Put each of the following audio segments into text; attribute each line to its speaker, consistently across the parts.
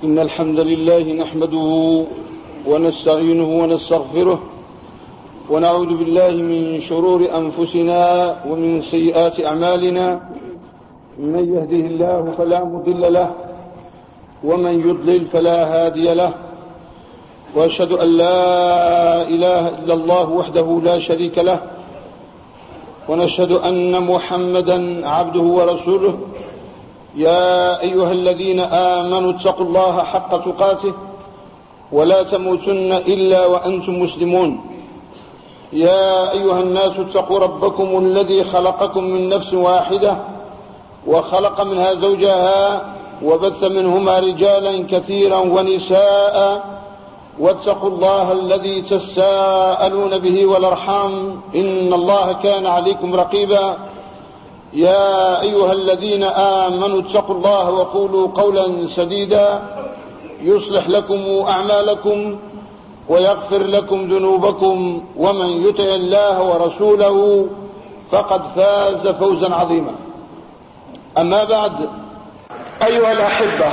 Speaker 1: إن الحمد لله نحمده ونستعينه ونستغفره ونعوذ بالله من شرور أنفسنا ومن سيئات أعمالنا. من يهده الله فلا مضل له ومن يضلل فلا هادي له، وأشهد أن لا إله إلا الله وحده لا شريك له، ونشهد أن محمدا عبده ورسوله. يا أيها الذين آمنوا اتقوا الله حق تقاته ولا تموتن إلا وأنتم مسلمون. يا أيها الناس اتقوا ربكم الذي خلقكم من نفس واحدة وخلق منها زوجها وبث منهما رجالا كثيرا ونساء، واتقوا الله الذي تساءلون به والأرحام إن الله كان عليكم رقيبا. يا أيها الذين آمنوا اتقوا الله وقولوا قولا سديدا يصلح لكم أعمالكم ويغفر لكم ذنوبكم، ومن يطع الله ورسوله فقد فاز فوزا عظيما. أما بعد،
Speaker 2: أيها الأحبة،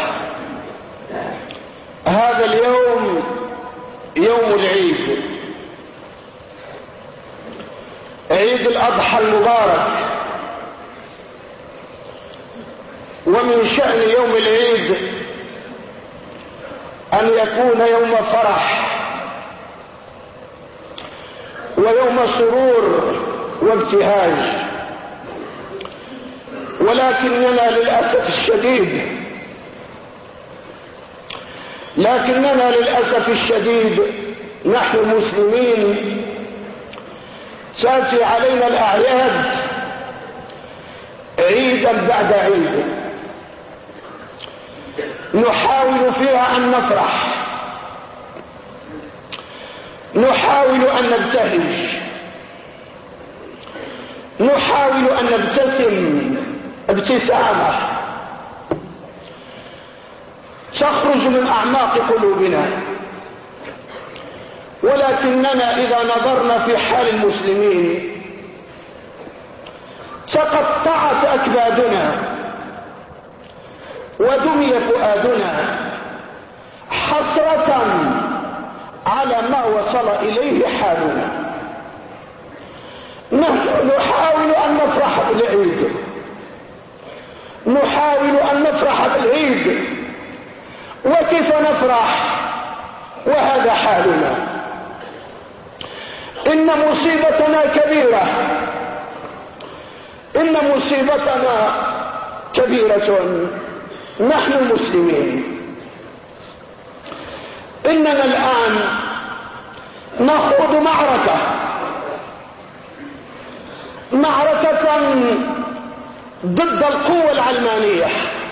Speaker 2: هذا اليوم يوم العيد، عيد الأضحى المبارك. ومن شأن يوم العيد أن يكون يوم فرح ويوم سرور وابتهاج، ولكننا للأسف الشديد نحن المسلمين تأتي علينا الأعياد عيدا بعد عيد، نحاول فيها أن نفرح، نحاول أن نبتهج، نحاول أن نبتسم ابتسامة تخرج من أعماق قلوبنا. ولكننا إذا نظرنا في حال المسلمين تقطعت أكبادنا ودمي فؤادنا حسرة على ما وصل إليه حالنا. نحن نحاول أن نفرح بالعيد، نحاول أن نفرح بالعيد، وكيف نفرح وهذا حالنا؟ إن مصيبتنا كبيرة، إن مصيبتنا كبيرة نحن المسلمين. إننا الآن نخوض معركة ضد القوة العلمانية،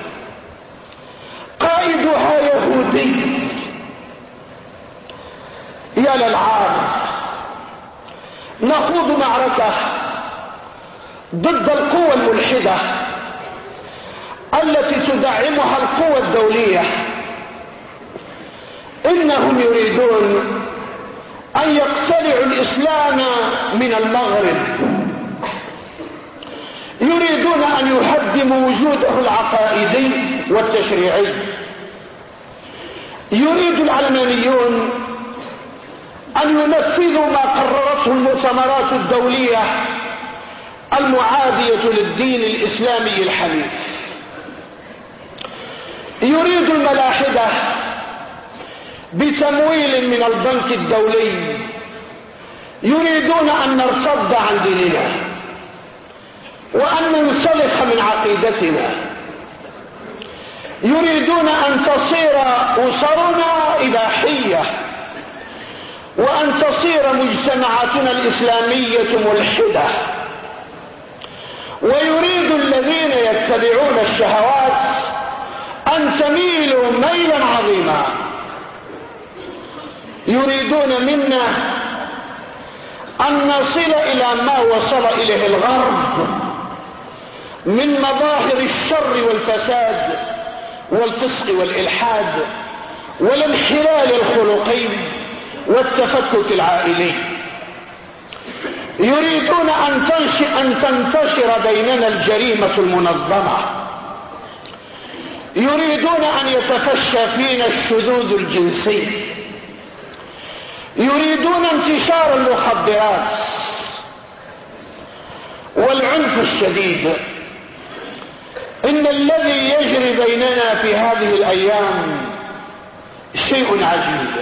Speaker 2: قائدها يهودي. يا للعار، نخوض معركة ضد القوة الملحدة التي تدعمها القوى الدولية. إنهم يريدون أن يقتلعوا الإسلام من المغرب، يريدون أن يهدموا وجوده العقائدي والتشريعي. يريد العلمانيون أن ينفذوا ما قررته المؤتمرات الدولية المعادية للدين الإسلامي الحنيف. يريد الملاحدة بتمويل من البنك الدولي، يريدون أن نرتد عن ديننا وأن ننسلخ من عقيدتنا، يريدون أن تصير أسرنا إباحية وأن تصير مجتمعاتنا الإسلامية ملحدة. ويريد الذين يتبعون الشهوات أن تميلوا ميلا عظيما. يريدون منا أن نصل إلى ما وصل إليه الغرب من مظاهر الشر والفساد والفسق والإلحاد والانحلال الخلقي والتفكك العائلي. يريدون أن تنتشر بيننا الجريمة المنظمة، يريدون أن يتفشى فينا الشذوذ الجنسي، يريدون انتشار المخدرات والعنف الشديد. إن الذي يجري بيننا في هذه الأيام شيء عجيب.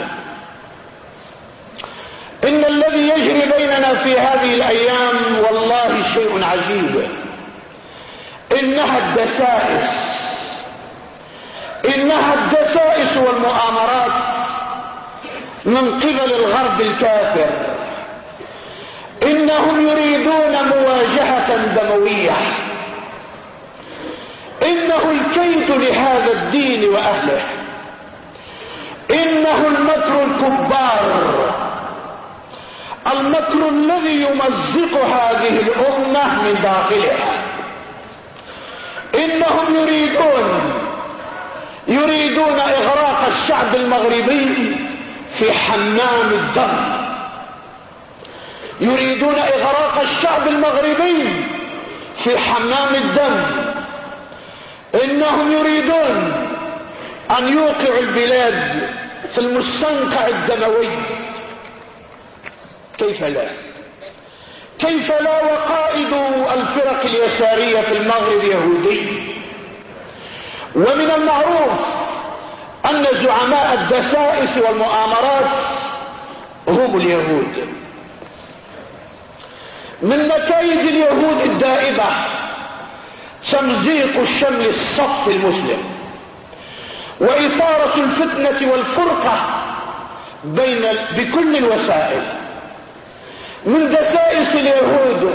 Speaker 2: إن الذي يجري بيننا في هذه الأيام والله شيء عجيب. إنها الدسائس والمؤامرات من قبل الغرب الكافر. إنهم يريدون مواجهة دموية. إنه الكيد لهذا الدين وأهله. إنه المكر الكبار، المكر الذي يمزق هذه الأمة من داخلها. إنهم يريدون إغراق الشعب المغربي في حمام الدم. يريدون إغراق الشعب المغربي في حمام الدم. إنهم يريدون أن يوقعوا البلاد في المستنقع الدموي. كيف لا وقائد الفرق اليسارية في المغرب يهودي. ومن المعروف أن زعماء الدسائس والمؤامرات هم اليهود. من نتائج اليهود الدائبة تمزيق الشمل الصف المسلم وإثارة الفتنة والفرقة بكل الوسائل. من دسائس اليهود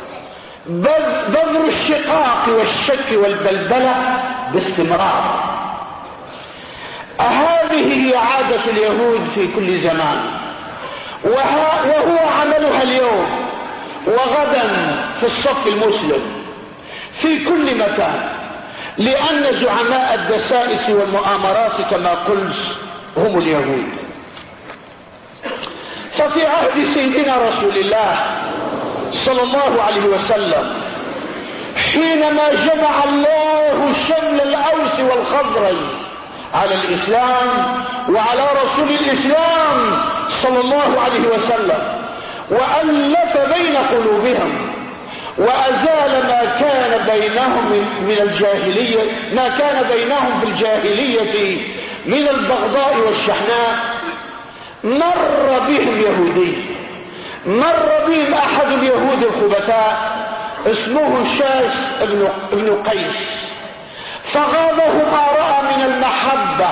Speaker 2: بذر الشقاق والشك والبلبلة باستمرار. هذه هي عادة اليهود في كل زمان، وهو عملها اليوم وغدا في الصف المسلم في كل مكان، لأن زعماء الدسائس والمؤامرات كما قلت هم اليهود. ففي عهد سيدنا رسول الله صلى الله عليه وسلم حينما جمع الله شمل الأوس والخزرج على الإسلام وعلى رسول الإسلام صلى الله عليه وسلم وألف بين قلوبهم وأزال ما كان بينهم من الجاهلية، ما كان بينهم في الجاهلية من البغضاء والشحناء، مر بهم يهودي، مر بهم أحد اليهود الخبثاء اسمه شاس ابن قيس، فغاضه ما رأى من المحبة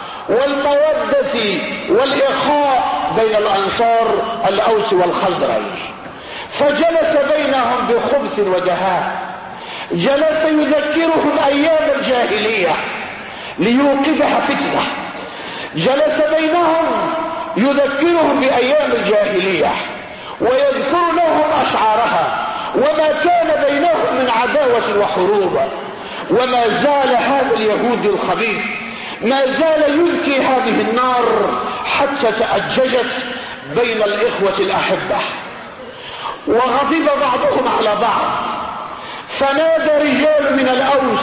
Speaker 2: والمودة والإخاء بين الأنصار الأوس والخزرج، فجلس بينهم بخبث ودهاء، جلس يذكرهم أيام الجاهلية ليوقظها فتنة، جلس بينهم يذكرهم بأيام الجاهلية ويذكر لهم أشعارها وما كان بينهم من عداوة وحروب. وما زال هذا اليهود الخبيث ما زال يلقي هذه النار حتى تأججت بين الإخوة الأحبة، وغضب بعضهم على بعض، فنادى رجال من الأوس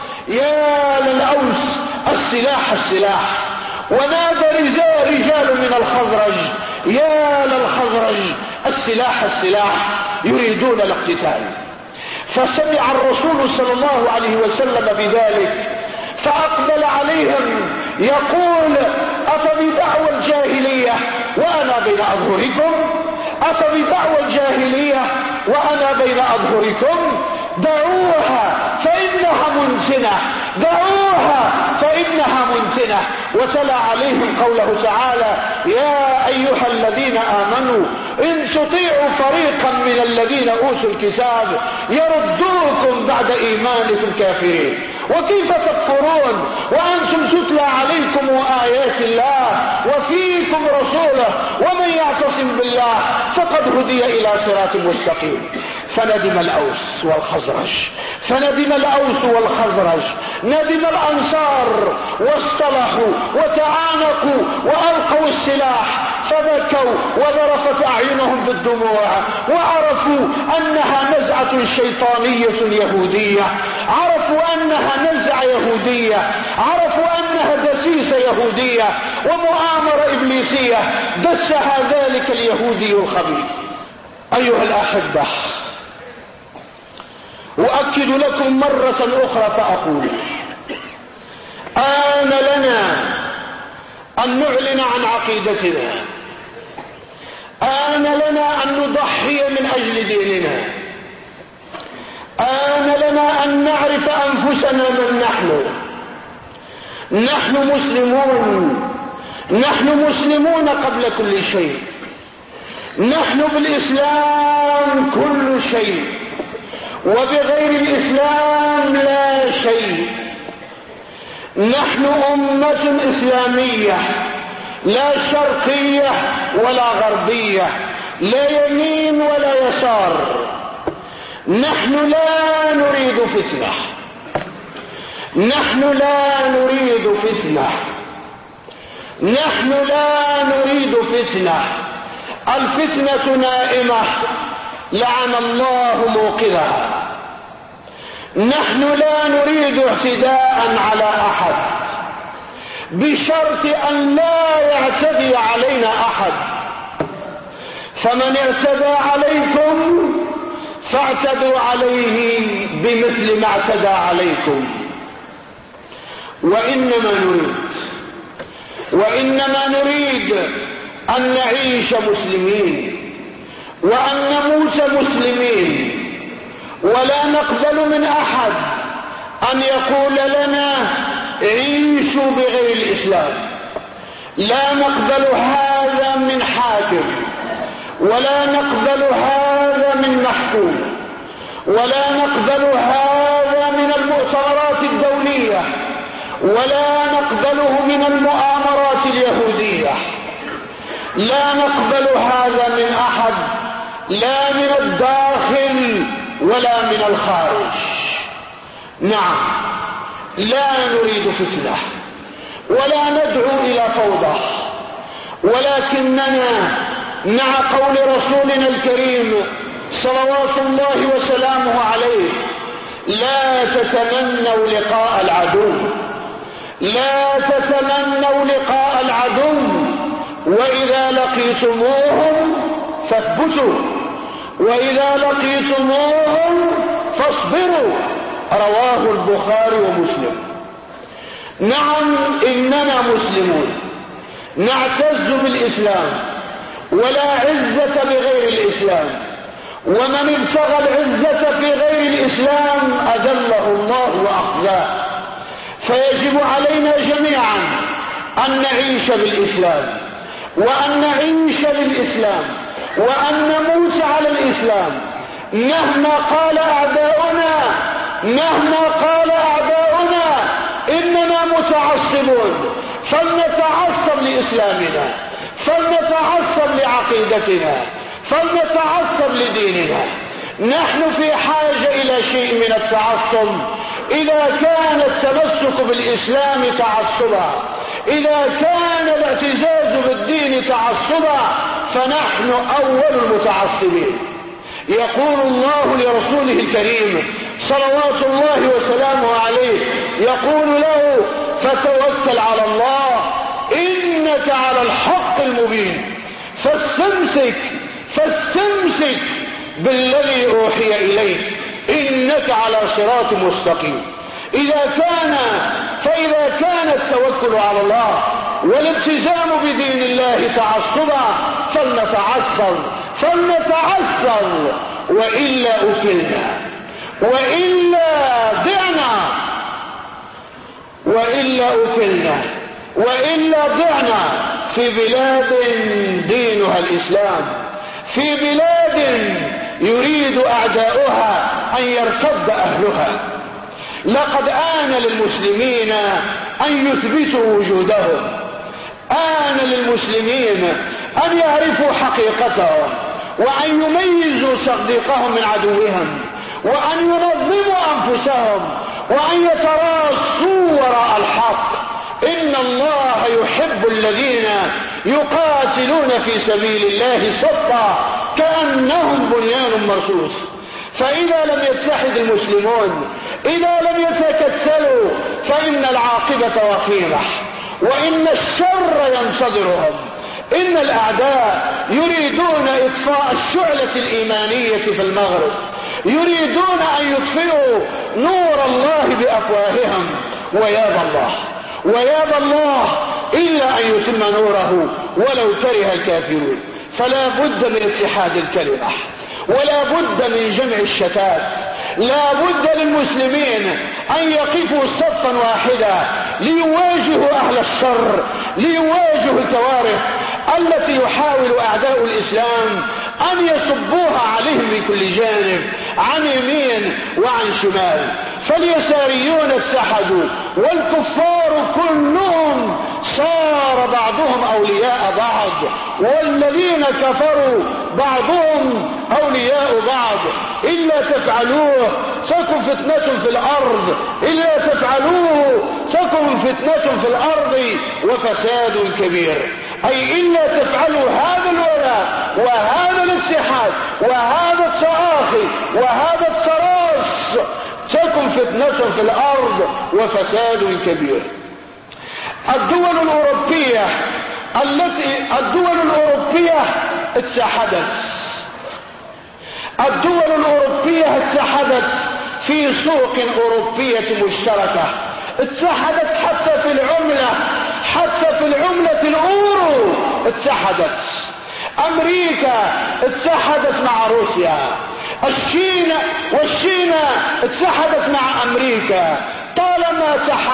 Speaker 2: يا للأوس السلاح السلاح، ونادى رجال من الخزرج يا للخزرج السلاح السلاح، يريدون الاقتتال. فسمع الرسول صلى الله عليه وسلم بذلك فأقبل عليهم يقول أفبدعوى الجاهلية وأنا بين أظهركم، أفبدعوى الجاهلية وأنا بين أظهركم، دعوها فإنها منتنة، دعوها فإنها منتنة. وتلا عليهم قوله تعالى يا أيها الذين آمنوا إن تطيعوا فريقا من الذين أوتوا الكتاب يردوكم بعد إيمانكم كافرين، وكيف تكفرون وأنتم تتلى عليكم آيات الله وفيكم رسوله ومن يعتصم بالله فقد هدي إلى صراط مستقيم. فندم الأوس والخزرج، فندم الأوس والخزرج، ندم الأنصار واصطلحوا وتعانقوا وألقوا السلاح، فبكوا وذرفت أعينهم بالدموع، وعرفوا أنها نزعة شيطانية يهودية، عرفوا أنها نزعة يهودية، عرفوا أنها دسيسة يهودية ومؤامرة إبليسية دسها ذلك اليهودي الخبيث. أيها الأحبة، أؤكد لكم مرة أخرى فأقول: آن لنا أن نعلن عن عقيدتنا، آن لنا أن نضحي من أجل ديننا، آن لنا أن نعرف أنفسنا من نحن. نحن مسلمون، نحن مسلمون قبل كل شيء، نحن بالإسلام كل شيء، وبغير الإسلام لا شيء. نحن أمة إسلامية، لا شرقية ولا غربية، لا يمين ولا يسار. نحن لا نريد فتنة، نحن لا نريد فتنة، نحن لا نريد فتنة. الفتنة نائمة لعن الله موقظها. نحن لا نريد اعتداء على أحد بشرط أن لا يعتدي علينا أحد. فمن اعتدى عليكم فاعتدوا عليه بمثل ما اعتدى عليكم. وإنما نريد أن نعيش مسلمين وأن نموت مسلمين، ولا نقبل من أحد أن يقول لنا عيشوا بغير الإسلام. لا نقبل هذا من حاكم، ولا نقبل هذا من محكوم، ولا نقبل هذا من المؤتمرات الدولية، ولا نقبله من المؤامرات اليهودية. لا نقبل هذا من أحد، لا من الداخل ولا من الخارج. نعم، لا نريد فتنة ولا ندعو إلى فوضى، ولكننا مع قول رسولنا الكريم صلوات الله وسلامه عليه: لا تتمنوا لقاء العدو، لا تتمنوا لقاء العدو، وإذا لقيتموهم فاثبتوا، وإذا لقيتموهم فاصبروا. رواه البخاري ومسلم. نعم، إننا مسلمون نعتز بالإسلام، ولا عزة بغير الإسلام، ومن ابتغى العزة في غير الإسلام أذله الله وأخزاه. فيجب علينا جميعا أن نعيش بالإسلام، وأن نعيش للإسلام، وأن نموت على الإسلام مهما قال أعداؤنا، مهما قال أعداؤنا إننا متعصبون. فلنتعصب لإسلامنا، فلنتعصب لعقيدتنا، فلنتعصب لديننا. نحن في حاجة إلى شيء من التعصب. إذا كان التمسك بالإسلام تعصبا، إذا كان الاعتزاز بالدين تعصبا، فنحن أول المتعصبين. يقول الله لرسوله الكريم صلوات الله وسلامه عليه، يقول له: فتوكل على الله إنك على الحق المبين، فاستمسك بالذي أوحي إليك إنك على صراط مستقيم. فإذا كان التوكل على الله والالتزام بدين الله تعصبا، فلنتعصب، وإلا أكلنا، وإلا ضعنا في بلاد دينها الإسلام، في بلاد يريد أعداؤها أن يرتد أهلها. لقد آن للمسلمين أن يثبتوا وجودهم، آن للمسلمين أن يعرفوا حقيقتهم، وأن يميزوا صديقهم من عدوهم، وأن ينظموا أنفسهم، وأن يتراصوا وراء الحق. إن الله يحب الذين يقاتلون في سبيل الله صفا كأنهم بنيان مرصوص. فإذا لم يتحد المسلمون، إذا لم يتكتلوا، فإن العاقبة وخيمة وإن الشر ينتظرهم. إن الأعداء يريدون إطفاء الشعلة الإيمانية في المغرب، يريدون أن يطفئوا نور الله بأفواههم، ويابى الله إلا أن يتم نوره ولو كره الكافرون. فلا بد من اتحاد الكلمة، ولا بد من جمع الشتات. لا بد للمسلمين أن يقفوا صفا واحدا ليواجهوا أهل الشر، ليواجهوا الكوارث التي يحاول أعداء الإسلام أن يصبوها عليهم من كل جانب، عن يمين وعن شمال. فاليساريون اتحدوا، والكفار كلهم صار بعضهم أولياء بعض، والذين كفروا بعضهم أولياء بعض. إلا تفعلوه تكن فتنة في الأرض، إلا تفعلوه تكن فتنة في الأرض وفساد كبير. أي إلا تفعلوا هذا الولاء وهذا الاتحاد وهذا التآخي وهذا التراص تكن فتنة في الأرض وفساد كبير. الدول الأوروبية اتحدت. الدول الأوروبية اتحدت في سوق أوروبية مشتركة، اتحدت حتى في العملة الأورو اتحدت. أمريكا اتحدت مع روسيا، والصين اتحدت مع أمريكا. طالما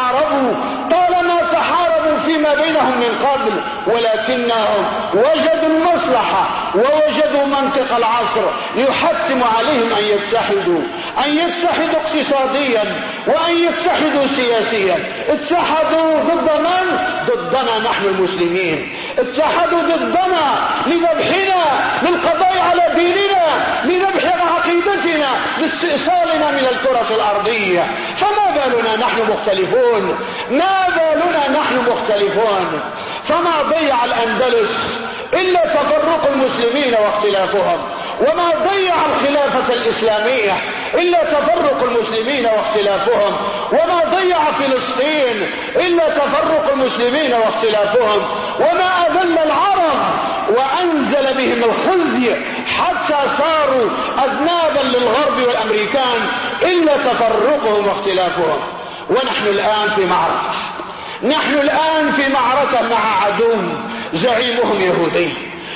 Speaker 2: تحاربوا فيما بينهم من قبل، ولكنهم وجدوا المصلحة ووجدوا منطق العصر يحتم عليهم أن يتحدوا اقتصاديا وأن يتحدوا سياسيا. اتحدوا ضد من؟ ضدنا نحن المسلمين. اتحدوا ضدنا لذبحنا، للقضاء على ديننا، لذبح عقيدتنا، لاستئصالنا من الكرة الأرضية. فما بالنا نحن مختلفون؟ فما ضيع الأندلس إلا تفرق المسلمين واختلافهم، وما ضيع الخلافة الإسلامية إلا تفرق المسلمين واختلافهم، وما ضيع فلسطين إلا تفرق المسلمين واختلافهم، وما أذل العرب وأنزل بهم الخزي حتى صاروا أذنابا للغرب والأمريكان إلا تفرقهم واختلافهم. ونحن الآن في معركة مع عدو زعيمهم يهودي،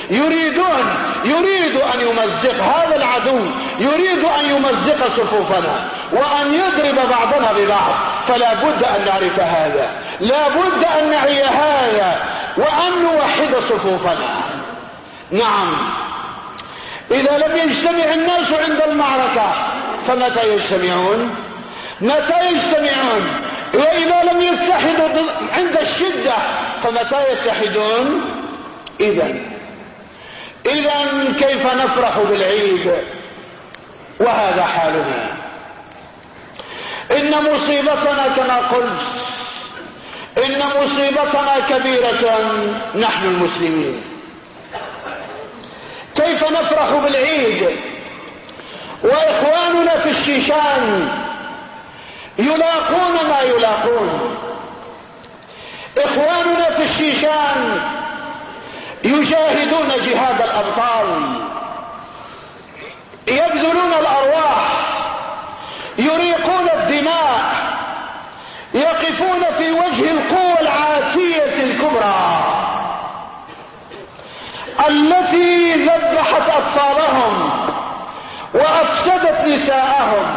Speaker 2: يريد أن يمزق هذا العدو، يريد أن يمزق صفوفنا وأن يضرب بعضنا ببعض. فلا بد أن نعرف هذا، لا بد أن نعي هذا، وأن نوحد صفوفنا. نعم، إذا لم يجتمع الناس عند المعركة فمتى يجتمعون؟ وإذا لم يتحدوا عند الشدة فمتى يتحدون؟ إذن كيف نفرح بالعيد وهذا حالنا؟ إن مصيبتنا كما قلت، إن مصيبتنا كبيرة نحن المسلمين. كيف نفرح بالعيد وإخواننا في الشيشان يلاقون ما يلاقون؟ إخواننا في الشيشان يجاهدون جهاد الأبطال، يبذلون الأرواح، يريقون الدماء، يقفون في وجه القوى العاتية الكبرى التي ذبحت أطفالهم وأفسدت نساءهم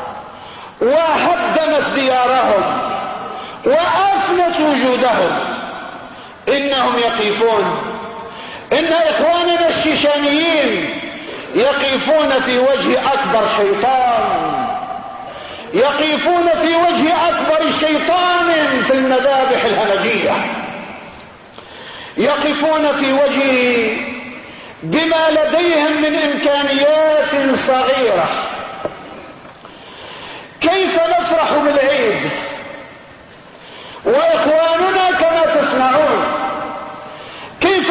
Speaker 2: وهدمت ديارهم وأفنت وجودهم. إنهم يقفون، إن إخواننا الشيشانيين يقفون في وجه أكبر شيطان، يقفون في وجه أكبر شيطان في المذابح الهمجية، يقفون في وجه بما لديهم من إمكانيات صغيرة. كيف نفرح بالعيد وإخواننا كما تسمعون؟ كيف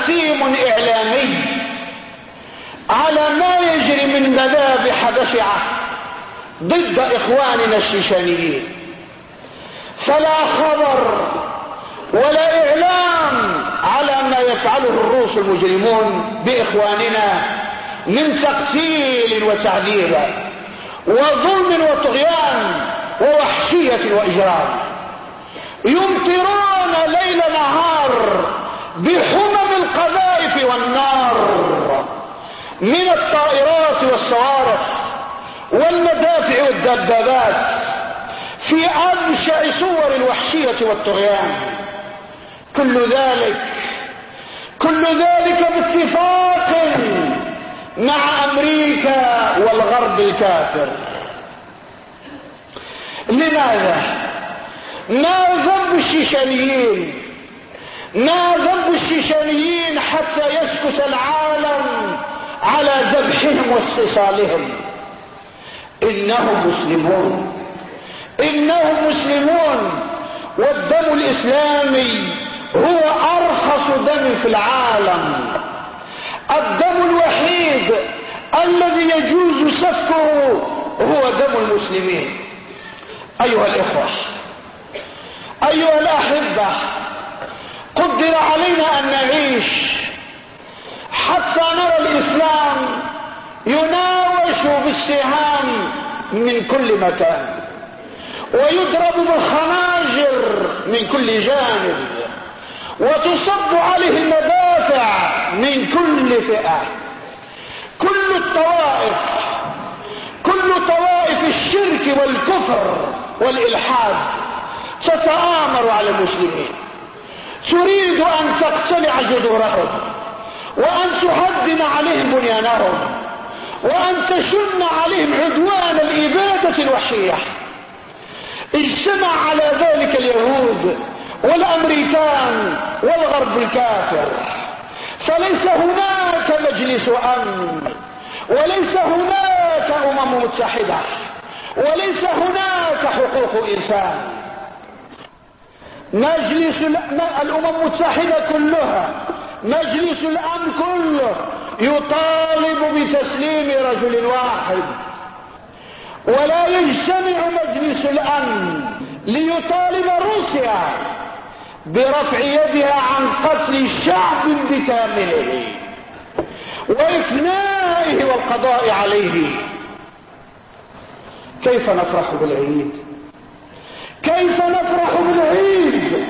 Speaker 2: جسيم إعلامي على ما يجري من مذابح بشعة ضد إخواننا الشيشانيين، فلا خبر ولا إعلام على ما يفعله الروس المجرمون بإخواننا من تقتيل وتعذيب وظلم وطغيان ووحشية وإجرام. يمطرون ليل نهار بحمم القذائف والنار من الطائرات والصواريخ والمدافع والدبابات في أبشع صور الوحشية والطغيان. كل ذلك باتفاق مع أمريكا والغرب الكافر. لماذا؟ ما ذنب الشيشانيين؟ ما ذنب الشيشانيين حتى يسكت العالم على ذبحهم واستئصالهم؟ إنهم مسلمون، والدم الإسلامي هو أرخص دم في العالم، الدم الوحيد الذي يجوز سفكه هو دم المسلمين. أيها الإخوة، أيها الأحبة، قدر علينا أن نعيش حتى نرى الإسلام يناوش بالسهام من كل مكان ويضرب بالخناجر من كل جانب وتصب عليه المدافع من كل فئة. كل طوائف الشرك والكفر والإلحاد تتآمر على المسلمين، تريد أن تقتلع جذورهم وأن تهدم عليهم بنيانهم وأن تشن عليهم عدوان الإبادة الوحشية. اجتمع على ذلك اليهود والأمريكان والغرب الكافر، فليس هناك مجلس أمن، وليس هناك أمم متحدة، وليس هناك حقوق إنسان. مجلس الأمم المتحدة كلها، مجلس الأمن كله يطالب بتسليم رجل واحد، ولا يجتمع مجلس الأمن ليطالب روسيا برفع يدها عن قتل شعب بكامله وإفنائه والقضاء عليه. كيف نفرح بالعيد؟ كيف نفرح بالعيد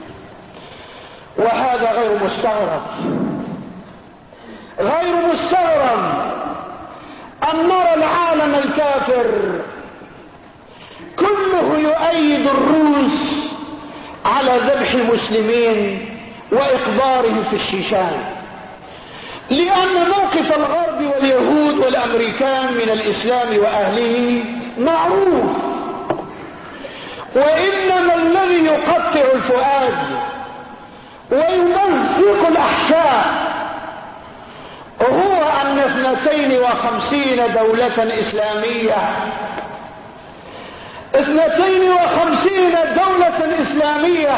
Speaker 2: وهذا غير مستغرب أن نرى العالم الكافر كله يؤيد الروس على ذبح المسلمين وإقبارهم في الشيشان، لأن موقف الغرب واليهود والأمريكان من الإسلام وأهله معروف. وإنما الذي يقطع الفؤاد ويمزق الأحشاء هو أن 52 دولة إسلامية 52 دولة إسلامية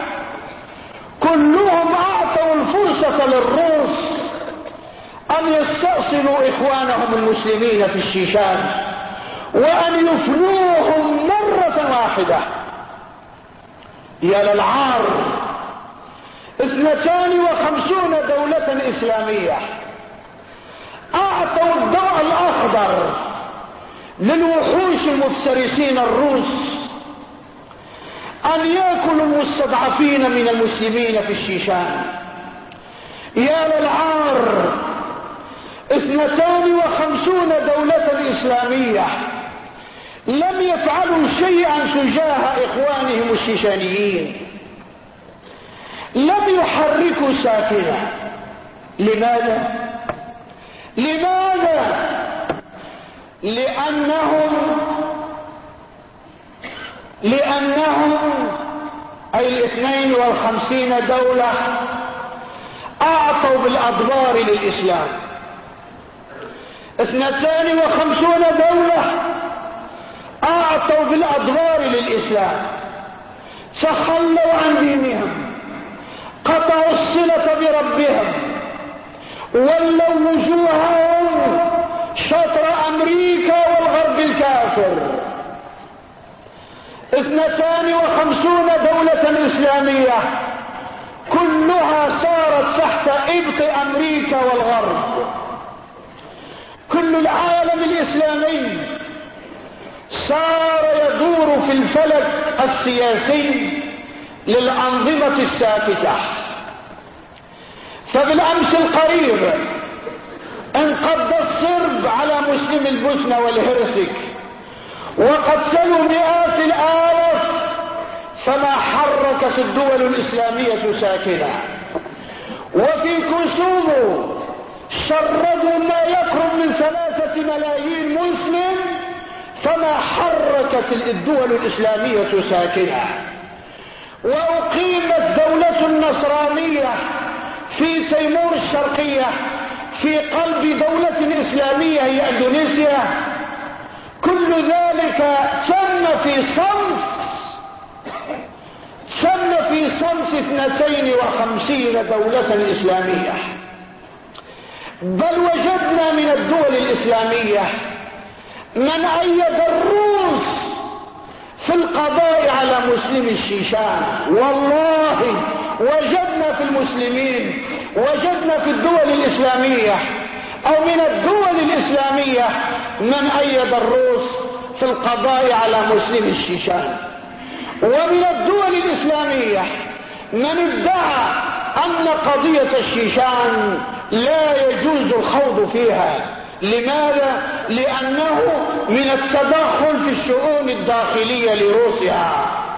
Speaker 2: كلهم أعطوا الفرصة للروس أن يستأصلوا إخوانهم المسلمين في الشيشان وأن يفنوهم مرة واحدة. يا للعار، 52 دولة إسلامية أعطوا الضوء الأخضر للوحوش المفترسين الروس أن يأكلوا المستضعفين من المسلمين في الشيشان. يا للعار، 52 دولة إسلامية لم يفعلوا شيئا تجاه إخوانهم الشيشانيين، لم يحركوا ساكنة. لماذا؟ لأنهم أي 52 دولة أعطوا بالأضرار للإسلام. 52 دولة أعطوا بالأضرار للإسلام، تخلوا عن دينهم، قطعوا الصلة بربهم، ولوا وجوههم شطر أمريكا والغرب الكافر. 52 دولة إسلامية كلها صارت تحت إبط أمريكا والغرب. كل العالم الإسلامي صار يدور في الفلك السياسي للأنظمة الساكتة. فبالأمس القريب انقض الصرب على مسلم البوسنة والهرسك وقتلوا مئات الآلاف، فما حركت الدول الإسلامية ساكنة. وفي كوسوفو شردوا ما يقرب من 3 ملايين مسلم، فما حركت الدول الإسلامية ساكنة. وأقيمت دولة النصرانية في تيمور الشرقية في قلب دولة إسلامية هي أندونيسيا. كل ذلك تم في صمت 52 دولة إسلامية. بل وجدنا من الدول الإسلامية من أيد الروس في القضاء على مسلم الشيشان. والله وجدنا في المسلمين، وجدنا في الدول الإسلامية أو من الدول الإسلامية من أيد الروس في القضاء على مسلم الشيشان. ومن الدول الإسلامية من ادعى أن قضية الشيشان لا يجوز الخوض فيها. لماذا؟ لأنه من التدخل في الشؤون الداخلية لروسيا.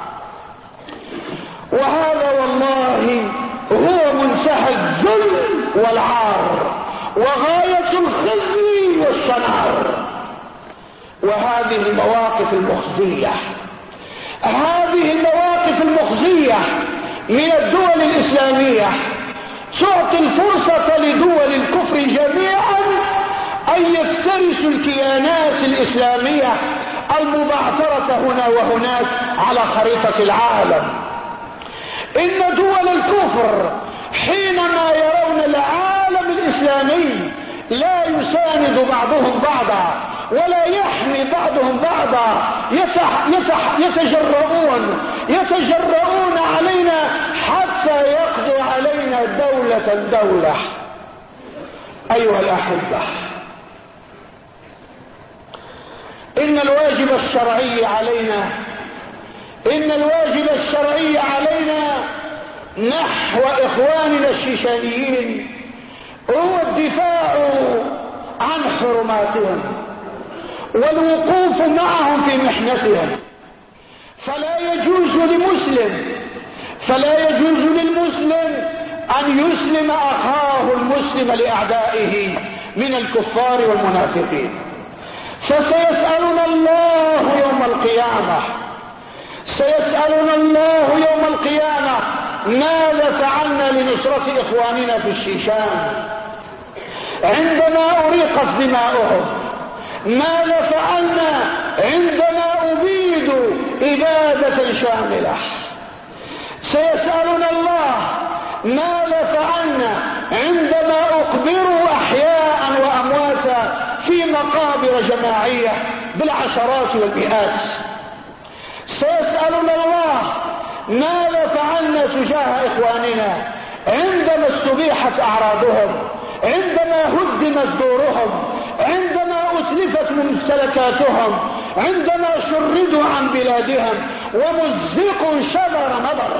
Speaker 2: وهذا والله هو منتهى الذل والعار وغاية الخزي والشنار. وهذه المواقف المخزية، هذه المواقف المخزية من الدول الإسلامية تعطي الفرصة لدول الكفر جميعا أن يفترسوا الكيانات الإسلامية المبعثرة هنا وهناك على خريطة العالم. إن دول الكفر حينما يرون العالم الإسلامي لا يساند بعضهم بعضا ولا يحمي بعضهم بعضا، يتجرؤون علينا حتى يقضوا علينا دولة. أيها الأحبة، إن الواجب الشرعي علينا نحو إخواننا الشيشانيين هو الدفاع عن حرماتهم والوقوف معهم في محنتهم. فلا يجوز للمسلم أن يسلم أخاه المسلم لأعدائه من الكفار والمنافقين. فسيسألنا الله يوم القيامة ماذا فعلنا لنصرة إخواننا في الشيشان عندما أريقت دماؤهم؟ ماذا فعلنا عندما أبيدوا إبادة شاملة؟ سيسألنا الله ماذا فعلنا عندما أقبروا أحياء وأمواتا في مقابر جماعية بالعشرات والمئات؟ سيسألنا الله ماذا فعلنا تجاه إخواننا عندما استبيحت أعراضهم، عندما هدمت دورهم، عندما أسلفت ممتلكاتهم، عندما شردوا عن بلادهم ومزقوا شبر مضر.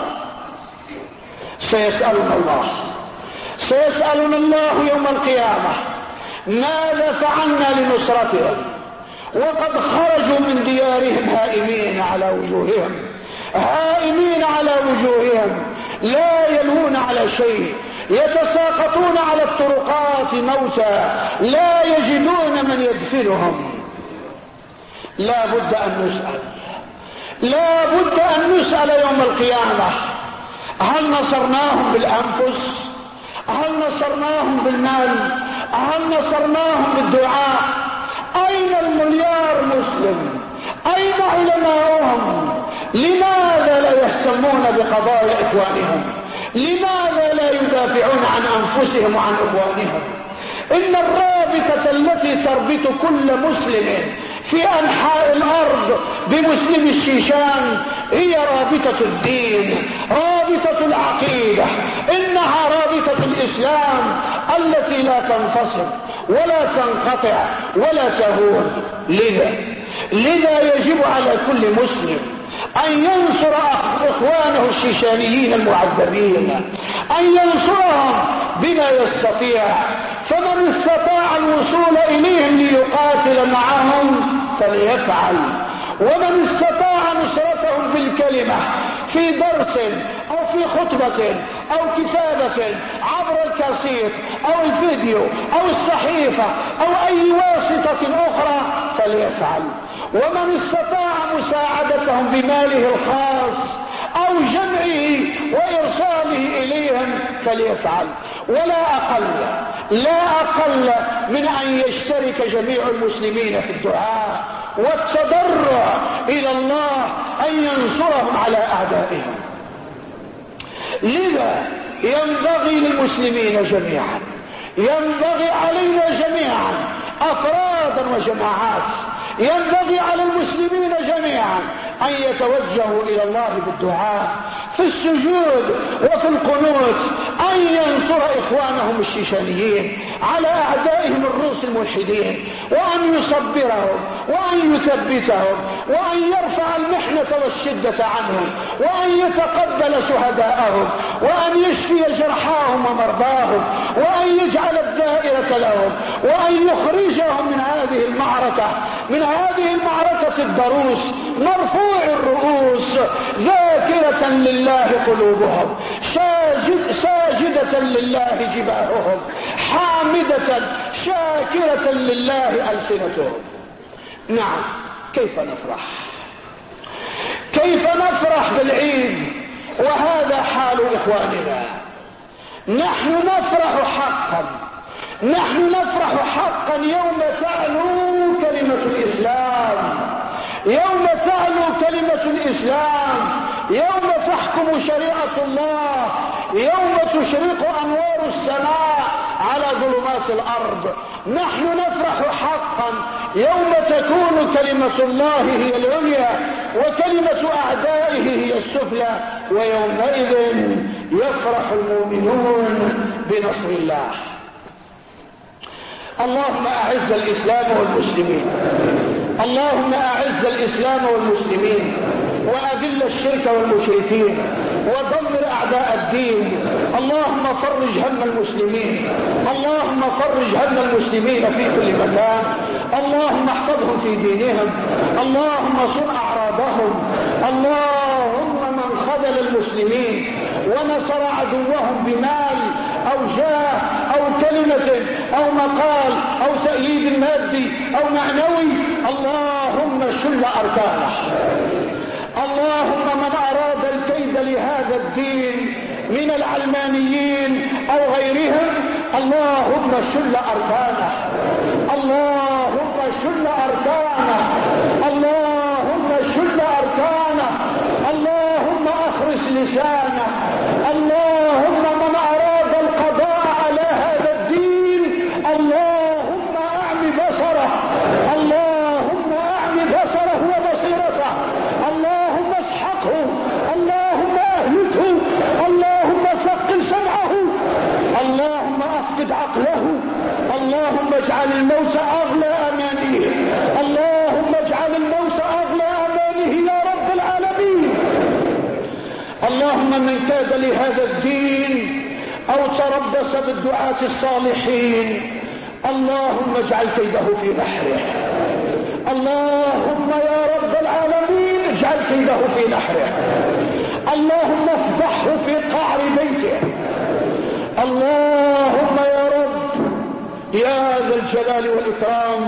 Speaker 2: سيسألنا الله يوم القيامة ماذا فعلنا لنصرتهم وقد خرجوا من ديارهم هائمين على وجوههم لا يلوون على شيء، يتساقطون على الطرقات موتى لا يجدون من يدفنهم. لا بد أن نسأل يوم القيامة: هل نصرناهم بالأنفس؟ هل نصرناهم بالمال؟ هل نصرناهم بالدعاء؟ أين المليار مسلم؟ أين علماؤهم؟ لماذا لا يهتمون بقضايا إخوانهم؟ لماذا لا يدافعون عن أنفسهم وعن إخوانهم؟ إن الرابطة التي تربط كل مسلم في أنحاء الأرض بمسلم الشيشان هي رابطة الدين، رابطة العقيدة، إنها رابطة الإسلام التي لا تنفصل ولا تنقطع ولا تهون. لذا يجب على كل مسلم أن ينصر إخوانه الشيشانيين المعذبين، أن ينصرهم بما يستطيع. فمن استطاع الوصول إليهم ليقاتل معهم فليفعل، ومن استطاع نصرتهم بالكلمة في درس أو في خطبة أو كتابة عبر الكاسيت أو الفيديو أو الصحيفة أو أي واسطة أخرى فليفعل، ومن استطاع مساعدتهم بماله الخاص أو جمعه وإرساله إليهم فليفعل. لا أقل من أن يشترك جميع المسلمين في الدعاء والتضرع إلى الله أن ينصرهم على أعدائهم. لذا ينبغي للمسلمين جميعا، ينبغي علينا جميعا أفرادا وجماعات، ينبغي على المسلمين جميعا أن يتوجهوا إلى الله بالدعاء في السجود وفي القنوت، أن ينصر إخوانهم الشيشانيين على أعدائهم الروس الملحدين، وأن يصبرهم وأن يثبتهم وأن يرفع المحنة والشدة عنهم، وأن يتقبل شهداءهم، وأن يشفي جرحاهم ومرضاهم، وأن يجعل الدائرة لهم، وأن يخرجهم من هذه المعركة الضروس مرفوع الرؤوس، ذاكرة لله قلوبهم، ساجدة لله جباههم، حامدة شاكرة لله ألسنتهم. نعم، كيف نفرح بالعيد وهذا حال إخواننا. نحن نفرح حقا يوم تعلو كلمة الإسلام، يوم تعلو كلمة الإسلام، يوم تحكم شريعة الله، يوم تشرق أنوار السماء على ظلمات الأرض. نحن نفرح حقا يوم تكون كلمة الله هي العليا وكلمة أعدائه هي السفلى، ويومئذ يفرح المؤمنون بنصر الله. اللهم أعز الإسلام والمسلمين، اللهم أعز الإسلام والمسلمين، وأذل الشرك والمشركين، ودمر أعداء الدين. اللهم فرج هم المسلمين، اللهم فرج هم المسلمين في كل مكان. اللهم احفظهم في دينهم، اللهم صن أعراضهم. اللهم من خذل المسلمين ونصر عدوهم بمال أو جاه أو كلمة أو مقال أو تأييد مادي أو معنوي، اللهم شل أركانه. اللهم من أراد الكيد لهذا الدين من العلمانيين أو غيرهم، اللهم شل أركانه، اللهم شل أركانه، اللهم شل أركانه، اللهم أخرس لسانه. اللهم من أراد القضاء على هذا الدين، اللهم أعمي بصره، اللهم أعمي بصره وبصيرته، اللهم اسحقه، اللهم أهلكه، اللهم ثقل سمعه، اللهم أفقد عقله، اللهم اجعل الموت أغلى أمانيه، اللهم اجعل الموت أغلى أمانيه يا رب العالمين. اللهم من كاد لهذا الدين أو تربص بالدعاة الصالحين، اللهم اجعل كيده في نحره. اللهم يا رب العالمين اجعل كيده في نحره. اللهم افضحه في قعر بيته. اللهم يا رب يا ذا الجلال والإكرام،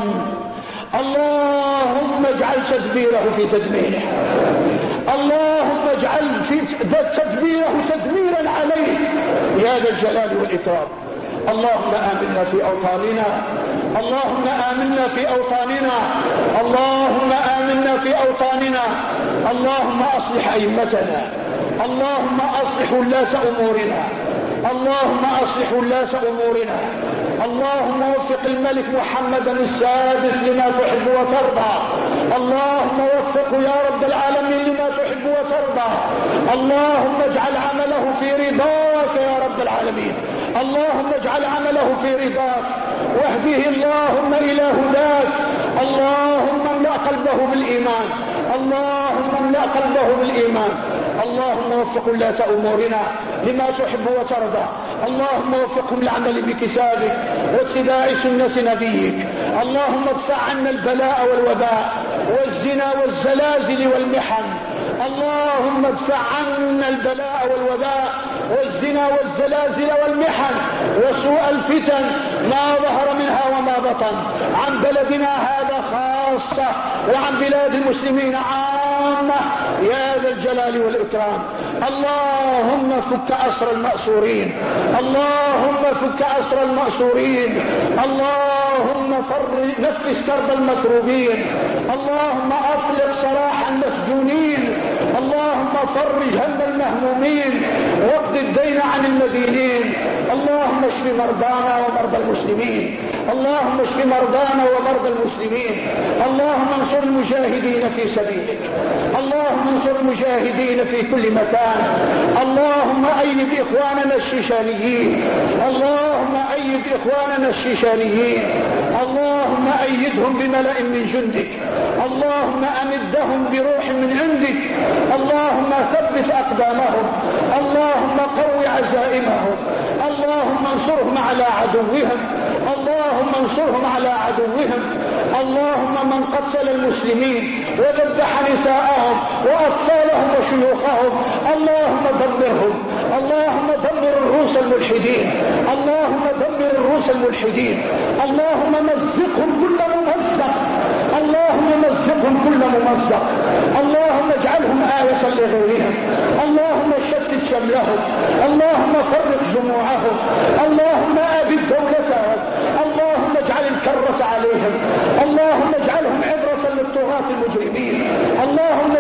Speaker 2: اللهم اجعل تدبيره في تدميره، اللهم اجعل في تدبيره تدميرا عليه يا ذا الجلال والإكرام. اللهم آمنا في أوطاننا، اللهم آمنا في أوطاننا، اللهم آمنا في أوطاننا. اللهم أصلح أئمتنا، اللهم أصلح ولاة أمورنا، اللهم أصلح ولاة أمورنا، اللهم وفق الملك محمدا السادس لما تحب وترضى. اللهم وفقه يا رب العالمين لما تحب وترضى. اللهم اجعل عمله في رضاك يا رب العالمين. اللهم اجعل عمله في رضاك واهده اللهم إلى هداك. اللهم املأ قلبه بالإيمان. اللهم املأ قلبه بالإيمان. اللهم وفق ولاة أمورنا لما تحب وترضى. اللهم وفقهم للعمل بكتابك واتباع سنة نبيك. اللهم ادفع عنا البلاء والوباء والزنا والزلازل والمحن. اللهم ادفع عنا البلاء والوباء والزنا والزلازل والمحن وسوء الفتن ما ظهر منها وما بطن عن بلدنا هذا خاصة وعن بلاد المسلمين عامة يا ذا الجلال والإكرام. اللهم فك أسر المأسورين. اللهم فك أسر المأسورين. اللهم نفس كرب المكروبين. اللهم أطلق سراح المسجونين. اللهم فرج هم المهمومين واقض الدين عن المدينين. اللهم اشف مرضانا ومرضى المسلمين. اللهم اشف مرضانا ومرضى المسلمين. اللهم انصر المجاهدين في سبيلك. اللهم انصر المجاهدين في كل مكان. اللهم أيد إخواننا الشيشانيين. اللهم أيد إخواننا الشيشانيين. اللهم أيدهم بملأ من جندك. اللهم أمدهم بروح من عندك. اللهم ثبت أقدامهم. اللهم قو عزائمهم. اللهم انصرهم على عدوهم. اللهم انصرهم على عدوهم. اللهم من قتل المسلمين وذبح نساءهم وأطفالهم وشيوخهم اللهم دمرهم. اللهم دمر الروس الملحدين. اللهم دمر الروس الملحدين. اللهم مزقهم كل ممزق. اللهم مزقهم كل ممزق. اللهم اجعلهم آية لغيرهم. اللهم شتت شملهم. اللهم فرق جموعهم. اللهم أبد دولتهم. اللهم اجعل الكرة عليهم. اللهم اجعلهم عبرة للطغاة المجرمين. اللهم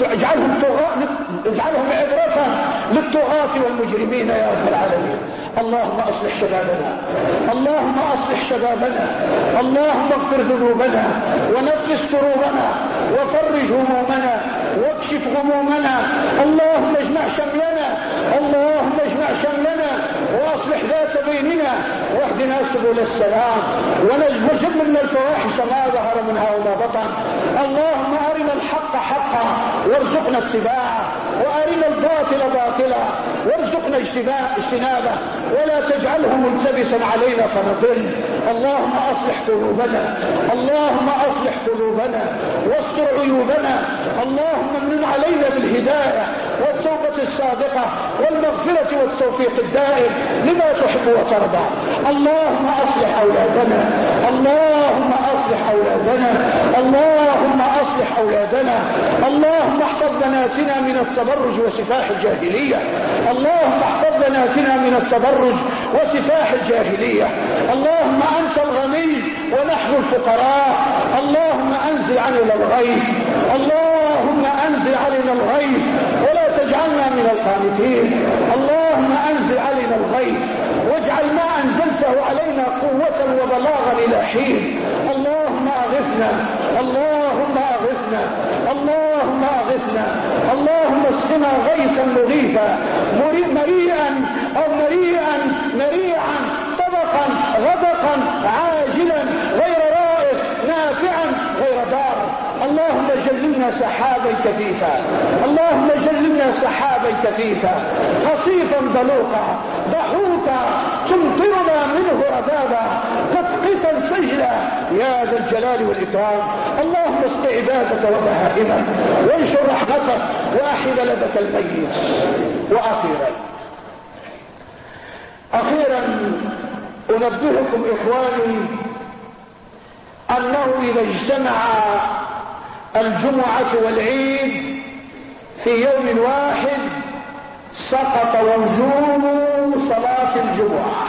Speaker 2: اجعلهم عبرة للطغاة والمجرمين يا رب العالمين. اللهم اصلح شبابنا. اللهم اصلح شبابنا. اللهم اغفر ذنوبنا ونفس كروبنا وفرج همومنا واكشف غمومنا. اللهم اجمع شملنا. اللهم اجمع شملنا واصلح ذات بيننا واهدنا سبل السلام وجنبنا الفواحش ما ظهر منها وما بطن. اللهم ارنا الحق حقا وارزقنا اتباعه وارنا الباطل باطلا وارزقنا اجتنابه ولا تجعله ملتبسا علينا فنضل. اللهم اصلح قلوبنا. اللهم اصلح قلوبنا واستر عيوبنا. اللهم امن علينا بالهدايه والتوبه الصادقه والمغفره والتوفيق الدائم لما تحب وترضى. اللهم اصلح اولادنا. اللهم اصلح اولادنا. اللهم اصلح اولادنا. اللهم احفظ بناتنا من التبرج وسفاح الجاهليه. اللهم احفظ بناتنا من التبرج وسفاح الجاهليه. اللهم انت الغني ونحن الفقراء. اللهم انزل علينا الغيث. اللهم انزل علينا الغيث ولا تجعلنا من القانتين. اللهم انزل علينا الغيث واجعل ما انزلته علينا قوة وبلاغا الى حين. اللهم اغثنا. اللهم اغثنا. اللهم اغثنا. اللهم اسقنا غيثا مغيثا مريئا او مريعا طبقا غدقا عاجلا غير رائف نافعا غير ضار. اللهم جللنا سحابا كثيفا. اللهم جللنا سحابا كثيفا خصيفا بلوقا ضحوكا تمطرنا منه رذاذا قطقطا سجلا يا ذا الجلال والإكرام. اللهم اسق عبادك وبهائمك وانشر رحمتك واحي بلدك الميت. واخيرا انبهكم اخواني انه اذا اجتمع الجمعة والعيد في يوم واحد سقط وجوب صلاة الجمعة.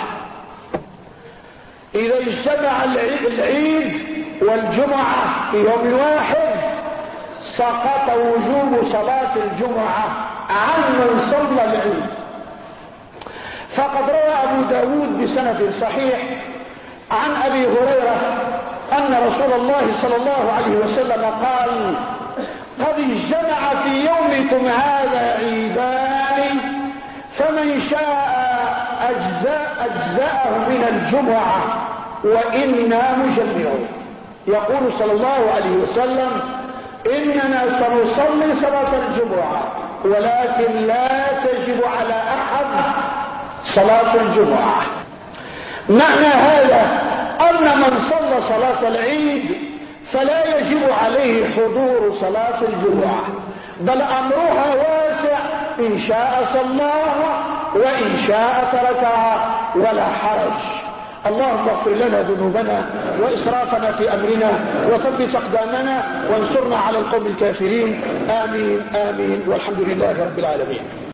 Speaker 2: إذا اجتمع العيد والجمعة في يوم واحد سقط وجوب صلاة الجمعة عن من صلى العيد. فقد روى أبو داود بسند صحيح عن أبي هريرة أن رسول الله صلى الله عليه وسلم قال: قد اجتمع في يومكم هذا عيدان فمن شاء أجزأه من الجمعة وإنا مجمعون. يقول صلى الله عليه وسلم: إننا سنصلي صلاة الجمعة ولكن لا تجب على أحد صلاة الجمعة. معنى هذا أن من صلى صلاة العيد فلا يجب عليه حضور صلاة الجمعة، بل أمرها واسع، إن شاء صلاها وإن شاء تركها ولا حرج. اللهم اغفر لنا ذنوبنا وإسرافنا في أمرنا وثبت أقدامنا وانصرنا على القوم الكافرين. آمين آمين والحمد لله رب العالمين.